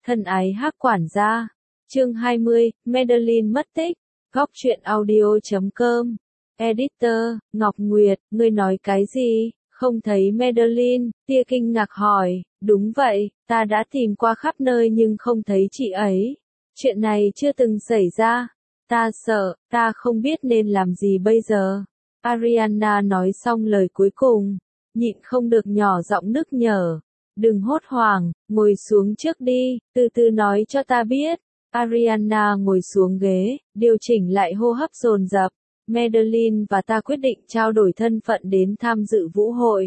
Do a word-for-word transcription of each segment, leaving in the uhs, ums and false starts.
Thân ái Hắc quản gia. Chương hai mươi, Madeline mất tích. Góc truyện audio chấm com. Editor, Ngọc Nguyệt, ngươi nói cái gì? Không thấy Madeline, tia kinh ngạc hỏi. Đúng vậy, ta đã tìm qua khắp nơi nhưng không thấy chị ấy. Chuyện này chưa từng xảy ra. Ta sợ, ta không biết nên làm gì bây giờ. Ariana nói xong lời cuối cùng, nhịn không được nhỏ giọng nức nở. Đừng hốt hoảng, ngồi xuống trước đi, từ từ nói cho ta biết. Ariana ngồi xuống ghế, điều chỉnh lại hô hấp dồn dập. Madeline và ta quyết định trao đổi thân phận đến tham dự vũ hội.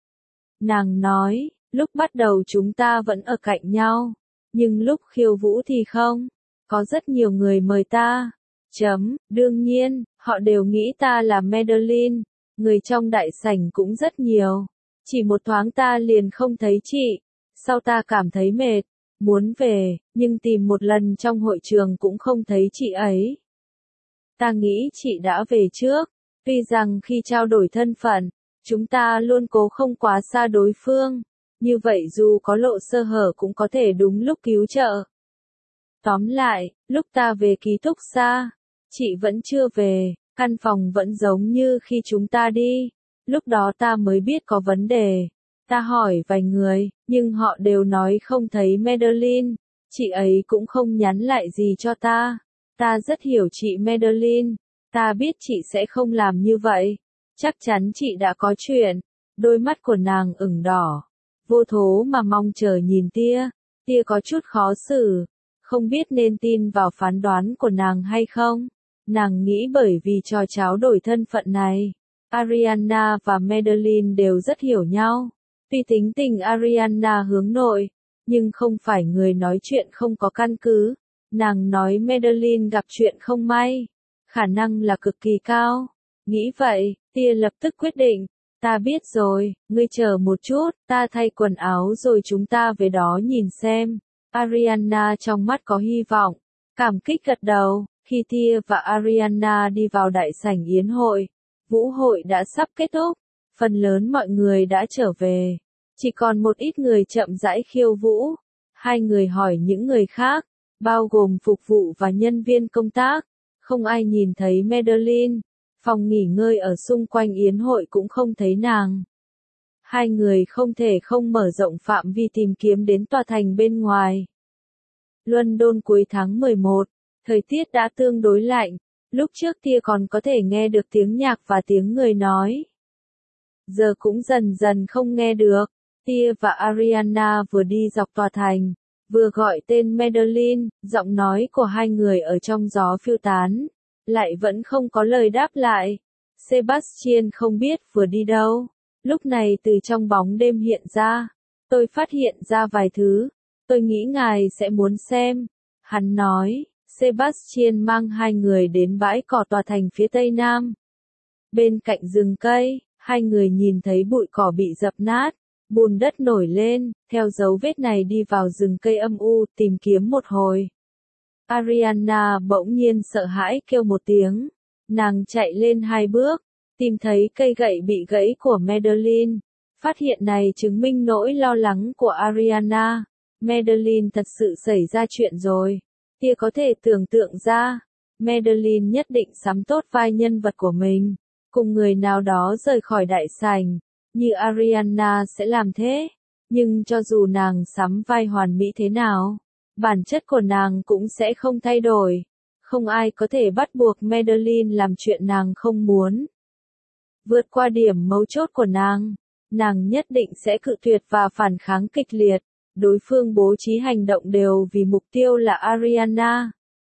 Nàng nói, lúc bắt đầu chúng ta vẫn ở cạnh nhau, nhưng lúc khiêu vũ thì không. Có rất nhiều người mời ta. Chấm, đương nhiên, họ đều nghĩ ta là Madeline. Người trong đại sảnh cũng rất nhiều. Chỉ một thoáng ta liền không thấy chị. Sau ta cảm thấy mệt, muốn về, nhưng tìm một lần trong hội trường cũng không thấy chị ấy. Ta nghĩ chị đã về trước. Tuy rằng khi trao đổi thân phận, chúng ta luôn cố không quá xa đối phương. Như vậy dù có lộ sơ hở cũng có thể đúng lúc cứu trợ. Tóm lại, lúc ta về ký túc xá, chị vẫn chưa về, căn phòng vẫn giống như khi chúng ta đi. Lúc đó ta mới biết có vấn đề. Ta hỏi vài người, nhưng họ đều nói không thấy Madeline. Chị ấy cũng không nhắn lại gì cho ta. Ta rất hiểu chị Madeline. Ta biết chị sẽ không làm như vậy. Chắc chắn chị đã có chuyện. Đôi mắt của nàng ửng đỏ. Vô thố mà mong chờ nhìn tia. Tia có chút khó xử. Không biết nên tin vào phán đoán của nàng hay không. Nàng nghĩ bởi vì trò tráo đổi thân phận này, Ariana và Madeline đều rất hiểu nhau. Tuy tính tình Ariana hướng nội, nhưng không phải người nói chuyện không có căn cứ. Nàng nói Madeline gặp chuyện không may. Khả năng là cực kỳ cao. Nghĩ vậy, tia lập tức quyết định. Ta biết rồi, ngươi chờ một chút, ta thay quần áo rồi chúng ta về đó nhìn xem. Ariana trong mắt có hy vọng. Cảm kích gật đầu. Khi Tia và Ariana đi vào đại sảnh yến hội, vũ hội đã sắp kết thúc, phần lớn mọi người đã trở về. Chỉ còn một ít người chậm rãi khiêu vũ. Hai người hỏi những người khác, bao gồm phục vụ và nhân viên công tác. Không ai nhìn thấy Madeline. Phòng nghỉ ngơi ở xung quanh yến hội cũng không thấy nàng. Hai người không thể không mở rộng phạm vi tìm kiếm đến tòa thành bên ngoài. London cuối tháng mười một. Thời tiết đã tương đối lạnh, lúc trước Tia còn có thể nghe được tiếng nhạc và tiếng người nói. Giờ cũng dần dần không nghe được. Tia và Ariana vừa đi dọc tòa thành, vừa gọi tên Madeline, giọng nói của hai người ở trong gió phiêu tán, lại vẫn không có lời đáp lại. Sebastian không biết vừa đi đâu, lúc này từ trong bóng đêm hiện ra. Tôi phát hiện ra vài thứ, tôi nghĩ ngài sẽ muốn xem. Hắn nói. Sebastian mang hai người đến bãi cỏ tòa thành phía tây nam. Bên cạnh rừng cây, hai người nhìn thấy bụi cỏ bị dập nát, bùn đất nổi lên, theo dấu vết này đi vào rừng cây âm u, tìm kiếm một hồi. Ariana bỗng nhiên sợ hãi kêu một tiếng. Nàng chạy lên hai bước, tìm thấy cây gậy bị gãy của Madeline. Phát hiện này chứng minh nỗi lo lắng của Ariana. Madeline thật sự xảy ra chuyện rồi. Tia có thể tưởng tượng ra, Madeline nhất định sắm tốt vai nhân vật của mình, cùng người nào đó rời khỏi đại sảnh, như Ariana sẽ làm thế. Nhưng cho dù nàng sắm vai hoàn mỹ thế nào, bản chất của nàng cũng sẽ không thay đổi. Không ai có thể bắt buộc Madeline làm chuyện nàng không muốn. Vượt qua điểm mấu chốt của nàng, nàng nhất định sẽ cự tuyệt và phản kháng kịch liệt. Đối phương bố trí hành động đều vì mục tiêu là Ariana.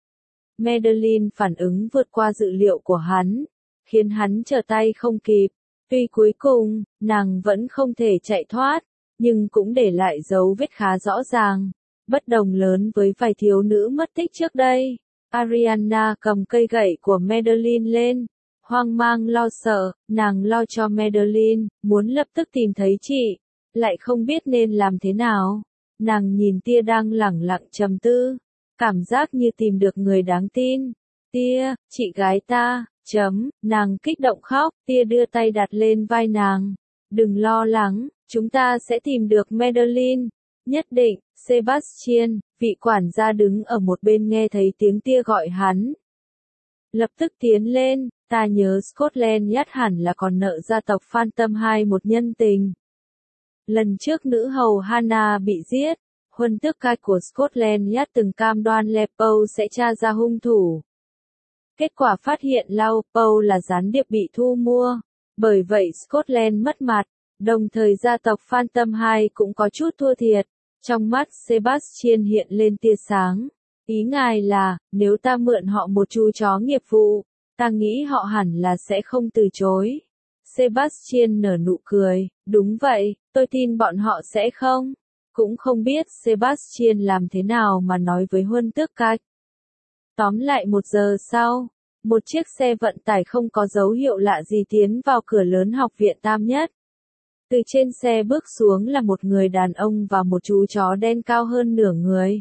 Madeline phản ứng vượt qua dự liệu của hắn, khiến hắn trở tay không kịp. Tuy cuối cùng, nàng vẫn không thể chạy thoát, nhưng cũng để lại dấu vết khá rõ ràng. Bất đồng lớn với vài thiếu nữ mất tích trước đây. Ariana cầm cây gậy của Madeline lên. Hoang mang lo sợ, nàng lo cho Madeline, muốn lập tức tìm thấy chị, lại không biết nên làm thế nào. Nàng nhìn Tia đang lẳng lặng trầm tư, cảm giác như tìm được người đáng tin. Tia, chị gái ta, chấm, nàng kích động khóc. Tia đưa tay đặt lên vai nàng. Đừng lo lắng, chúng ta sẽ tìm được Madeline. Nhất định, Sebastian, vị quản gia đứng ở một bên nghe thấy tiếng tia gọi hắn. Lập tức tiến lên, ta nhớ Scotland Yard hẳn là còn nợ gia tộc Phantom hai một nhân tình. Lần trước nữ hầu Hannah bị giết, huân tước cai của Scotland Yard từng cam đoan Leopold sẽ tra ra hung thủ. Kết quả phát hiện Leopold là gián điệp bị thu mua, bởi vậy Scotland mất mặt, đồng thời gia tộc Phantom hai cũng có chút thua thiệt. Trong mắt Sebastian hiện lên tia sáng. Ý ngài là, nếu ta mượn họ một chú chó nghiệp vụ, ta nghĩ họ hẳn là sẽ không từ chối. Sebastian nở nụ cười, đúng vậy, tôi tin bọn họ sẽ không. Cũng không biết Sebastian làm thế nào mà nói với huân tước cai. Tóm lại một giờ sau, một chiếc xe vận tải không có dấu hiệu lạ gì tiến vào cửa lớn học viện Tam Nhất. Từ trên xe bước xuống là một người đàn ông và một chú chó đen cao hơn nửa người.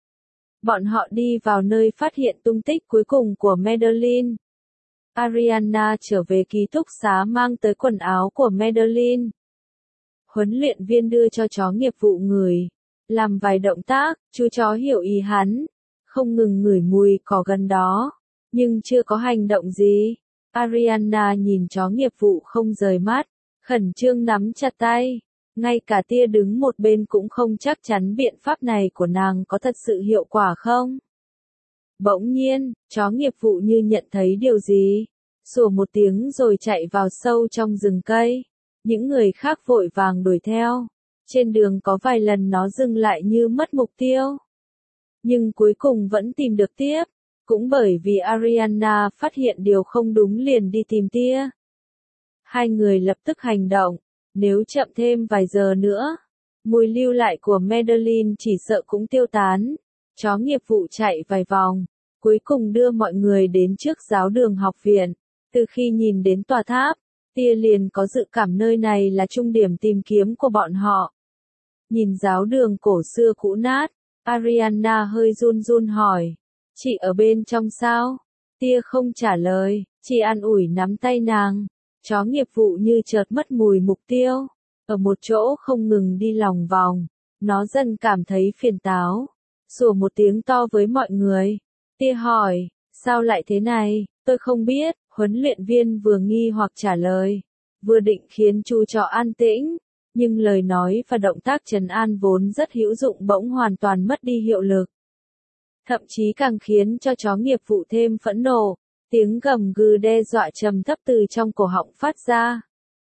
Bọn họ đi vào nơi phát hiện tung tích cuối cùng của Madeline. Ariana trở về ký túc xá mang tới quần áo của Madeline. Huấn luyện viên đưa cho chó nghiệp vụ ngửi. Làm vài động tác, chú chó hiểu ý hắn. Không ngừng ngửi mùi cỏ gần đó. Nhưng chưa có hành động gì. Ariana nhìn chó nghiệp vụ không rời mắt. Khẩn trương nắm chặt tay. Ngay cả tia đứng một bên cũng không chắc chắn biện pháp này của nàng có thật sự hiệu quả không. Bỗng nhiên, chó nghiệp vụ như nhận thấy điều gì. Sủa một tiếng rồi chạy vào sâu trong rừng cây. Những người khác vội vàng đuổi theo. Trên đường có vài lần nó dừng lại như mất mục tiêu. Nhưng cuối cùng vẫn tìm được tiếp. Cũng bởi vì Ariana phát hiện điều không đúng liền đi tìm tia. Hai người lập tức hành động. Nếu chậm thêm vài giờ nữa, mùi lưu lại của Madeline chỉ sợ cũng tiêu tán. Chó nghiệp vụ chạy vài vòng, cuối cùng đưa mọi người đến trước giáo đường học viện. Từ khi nhìn đến tòa tháp, tia liền có dự cảm nơi này là trung điểm tìm kiếm của bọn họ. Nhìn giáo đường cổ xưa cũ nát, Ariana hơi run run hỏi, chị ở bên trong sao? Tia không trả lời, chỉ an ủi nắm tay nàng. Chó nghiệp vụ như chợt mất mùi mục tiêu, ở một chỗ không ngừng đi lòng vòng, nó dần cảm thấy phiền táo, sủa một tiếng to với mọi người. Tia hỏi, sao lại thế này, tôi không biết, huấn luyện viên vừa nghi hoặc trả lời, vừa định khiến chú chó an tĩnh, nhưng lời nói và động tác trấn an vốn rất hữu dụng bỗng hoàn toàn mất đi hiệu lực. Thậm chí càng khiến cho chó nghiệp vụ thêm phẫn nộ. Tiếng gầm gừ đe dọa trầm thấp từ trong cổ họng phát ra.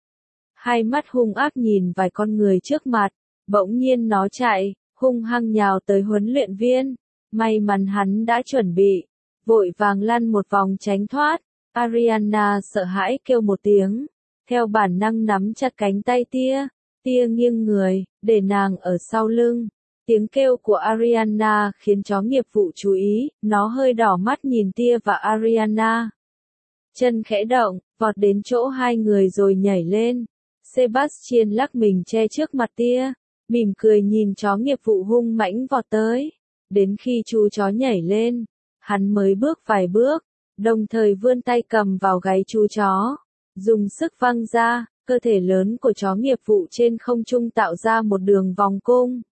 Hai mắt hung ác nhìn vài con người trước mặt, bỗng nhiên nó chạy, hung hăng nhào tới huấn luyện viên. May mắn hắn đã chuẩn bị, vội vàng lăn một vòng tránh thoát. Ariana sợ hãi kêu một tiếng, theo bản năng nắm chặt cánh tay tia, tia nghiêng người, để nàng ở sau lưng. Tiếng kêu của Ariana khiến chó nghiệp vụ chú ý, nó hơi đỏ mắt nhìn tia và Ariana. Chân khẽ động, vọt đến chỗ hai người rồi nhảy lên. Sebastian lắc mình che trước mặt tia, mỉm cười nhìn chó nghiệp vụ hung mãnh vọt tới. Đến khi chú chó nhảy lên, hắn mới bước vài bước, đồng thời vươn tay cầm vào gáy chú chó, dùng sức văng ra, cơ thể lớn của chó nghiệp vụ trên không trung tạo ra một đường vòng cung.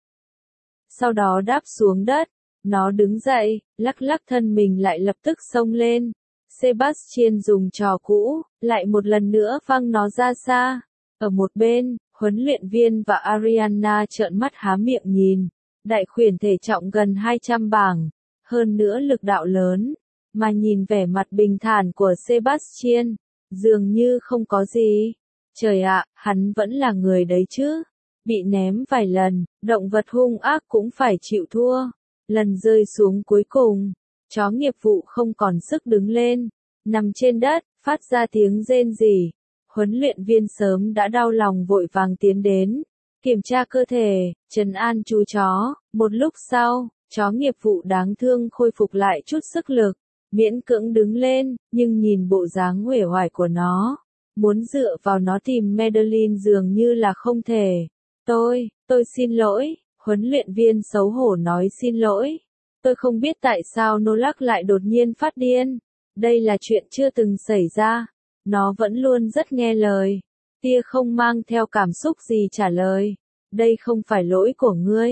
Sau đó đáp xuống đất, nó đứng dậy, lắc lắc thân mình lại lập tức xông lên. Sebastian dùng trò cũ, lại một lần nữa văng nó ra xa. Ở một bên, huấn luyện viên và Ariana trợn mắt há miệng nhìn. Đại khuyển thể trọng gần hai trăm bảng, hơn nữa lực đạo lớn, mà nhìn vẻ mặt bình thản của Sebastian, dường như không có gì. Trời ạ, hắn vẫn là người đấy chứ. Bị ném vài lần, động vật hung ác cũng phải chịu thua. Lần rơi xuống cuối cùng, chó nghiệp vụ không còn sức đứng lên, nằm trên đất, phát ra tiếng rên rỉ. Huấn luyện viên sớm đã đau lòng vội vàng tiến đến, kiểm tra cơ thể, trấn an chú chó. Một lúc sau, chó nghiệp vụ đáng thương khôi phục lại chút sức lực, miễn cưỡng đứng lên, nhưng nhìn bộ dáng uể oải của nó, muốn dựa vào nó tìm Madeline dường như là không thể. Tôi, tôi xin lỗi, huấn luyện viên xấu hổ nói xin lỗi. Tôi không biết tại sao nô lắc lại đột nhiên phát điên. Đây là chuyện chưa từng xảy ra. Nó vẫn luôn rất nghe lời. Tia không mang theo cảm xúc gì trả lời. Đây không phải lỗi của ngươi.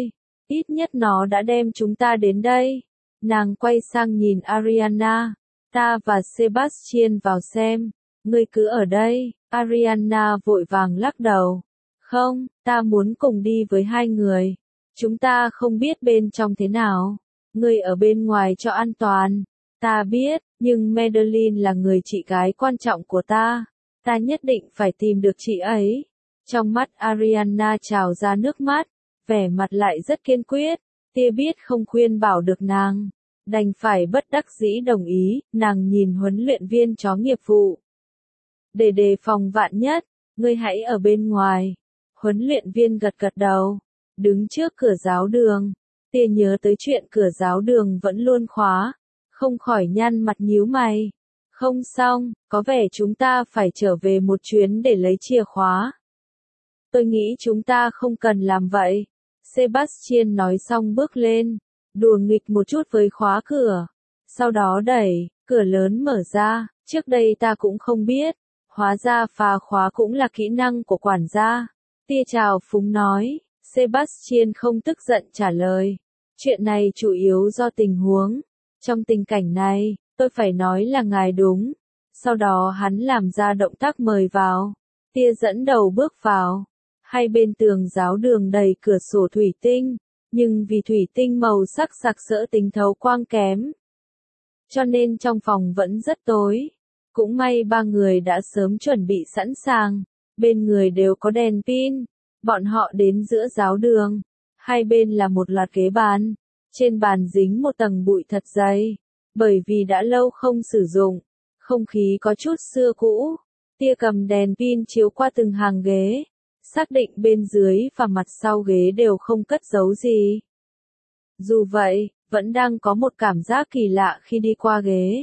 Ít nhất nó đã đem chúng ta đến đây. Nàng quay sang nhìn Ariana. Ta và Sebastian vào xem. Ngươi cứ ở đây. Ariana vội vàng lắc đầu. Không, ta muốn cùng đi với hai người. Chúng ta không biết bên trong thế nào. Ngươi ở bên ngoài cho an toàn. Ta biết, nhưng Madeline là người chị gái quan trọng của ta. Ta nhất định phải tìm được chị ấy. Trong mắt Ariana trào ra nước mắt, vẻ mặt lại rất kiên quyết. Tia biết không khuyên bảo được nàng, đành phải bất đắc dĩ đồng ý. Nàng nhìn huấn luyện viên chó nghiệp vụ. Để đề phòng vạn nhất, ngươi hãy ở bên ngoài. Huấn luyện viên gật gật đầu, đứng trước cửa giáo đường. Tia nhớ tới chuyện cửa giáo đường vẫn luôn khóa, không khỏi nhăn mặt nhíu mày. Không xong, có vẻ chúng ta phải trở về một chuyến để lấy chìa khóa. Tôi nghĩ chúng ta không cần làm vậy. Sebastian nói xong bước lên, đùa nghịch một chút với khóa cửa. Sau đó đẩy, cửa lớn mở ra. Trước đây ta cũng không biết. Hóa ra phá khóa cũng là kỹ năng của quản gia. Tia chào phúng nói. Sebastian không tức giận trả lời. Chuyện này chủ yếu do tình huống. Trong tình cảnh này, tôi phải nói là ngài đúng. Sau đó hắn làm ra động tác mời vào. Tia dẫn đầu bước vào. Hai bên tường giáo đường đầy cửa sổ thủy tinh, nhưng vì thủy tinh màu sắc sặc sỡ tính thấu quang kém, cho nên trong phòng vẫn rất tối. Cũng may ba người đã sớm chuẩn bị sẵn sàng, bên người đều có đèn pin. Bọn họ đến giữa giáo đường, hai bên là một loạt ghế bàn, trên bàn dính một tầng bụi thật dày, bởi vì đã lâu không sử dụng, không khí có chút xưa cũ. Tia cầm đèn pin chiếu qua từng hàng ghế, xác định bên dưới và mặt sau ghế đều không cất giấu gì. Dù vậy, vẫn đang có một cảm giác kỳ lạ khi đi qua ghế.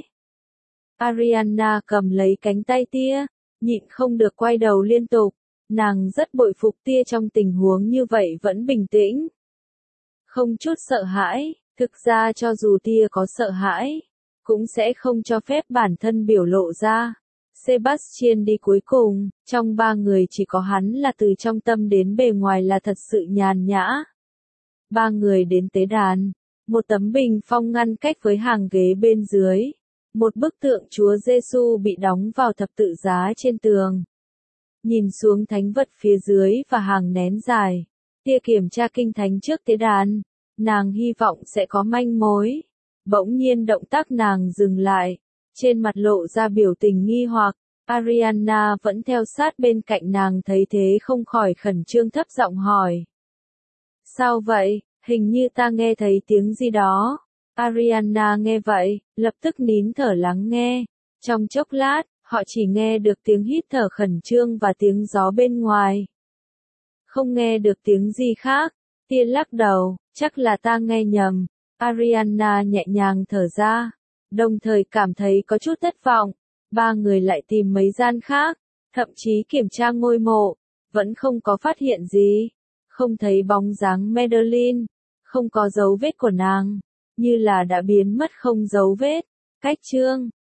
Ariana cầm lấy cánh tay Tia, nhịn không được quay đầu liên tục. Nàng rất bội phục Tia trong tình huống như vậy vẫn bình tĩnh, không chút sợ hãi. Thực ra cho dù Tia có sợ hãi, cũng sẽ không cho phép bản thân biểu lộ ra. Sebastian đi cuối cùng, trong ba người chỉ có hắn là từ trong tâm đến bề ngoài là thật sự nhàn nhã. Ba người đến tế đàn, một tấm bình phong ngăn cách với hàng ghế bên dưới, một bức tượng Chúa Giêsu bị đóng vào thập tự giá trên tường. Nhìn xuống thánh vật phía dưới và hàng nén dài, Tia kiểm tra kinh thánh trước tế đàn, nàng hy vọng sẽ có manh mối. Bỗng nhiên động tác nàng dừng lại. Trên mặt lộ ra biểu tình nghi hoặc, Ariana vẫn theo sát bên cạnh nàng thấy thế không khỏi khẩn trương thấp giọng hỏi. Sao vậy, hình như ta nghe thấy tiếng gì đó. Ariana nghe vậy, lập tức nín thở lắng nghe. Trong chốc lát, họ chỉ nghe được tiếng hít thở khẩn trương và tiếng gió bên ngoài. Không nghe được tiếng gì khác. Tia lắc đầu, chắc là ta nghe nhầm. Ariana nhẹ nhàng thở ra, đồng thời cảm thấy có chút thất vọng. Ba người lại tìm mấy gian khác, thậm chí kiểm tra ngôi mộ, vẫn không có phát hiện gì. Không thấy bóng dáng Madeline, không có dấu vết của nàng, như là đã biến mất không dấu vết. Cách chương